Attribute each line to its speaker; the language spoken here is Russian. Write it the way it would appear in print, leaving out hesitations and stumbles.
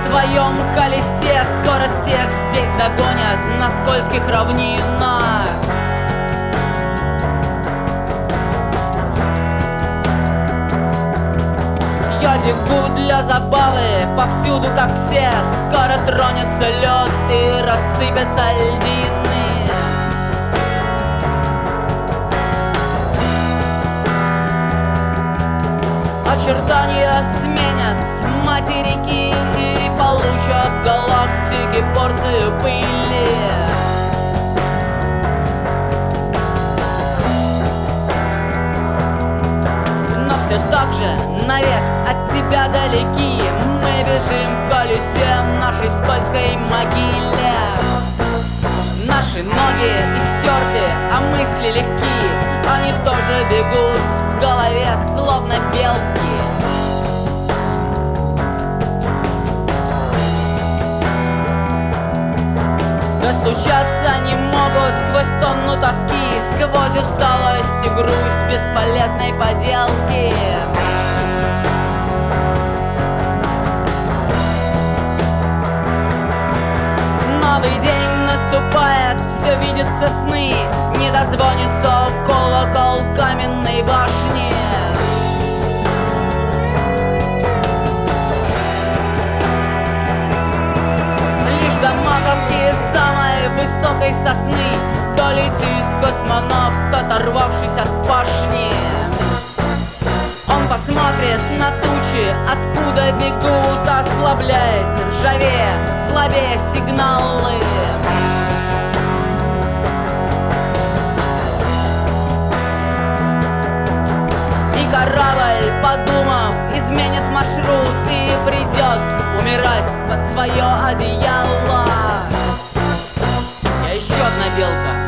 Speaker 1: своем колесе скоро всех здесь догонят на скользких равнинах. Я бегу для забавы повсюду, как все. Скоро тронется лед и рассыпятся льдины. Очертания сменят материки и получат галактики порцию пыли. Но все так же навек от тебя далеки. Мы бежим в колесе нашей скользкой могиле. Наши ноги истерты, а мысли легки. Они тоже бегут в голове, словно белки. Достучаться не могут сквозь тонну тоски, сквозь усталость и грусть бесполезной поделки. Новый день наступает, все видится сны, не дозвонится колокол каменной башни. Лишь до маковки самой высокой сосны долетит космонавт, оторвавшись от пашни. Он посмотрит на тучи, откуда бегут, ослабляясь, ржавее, слабее сигналы. И корабль, подумав, изменит маршрут и придет умирать под свое одеяло. Я еще одна белка.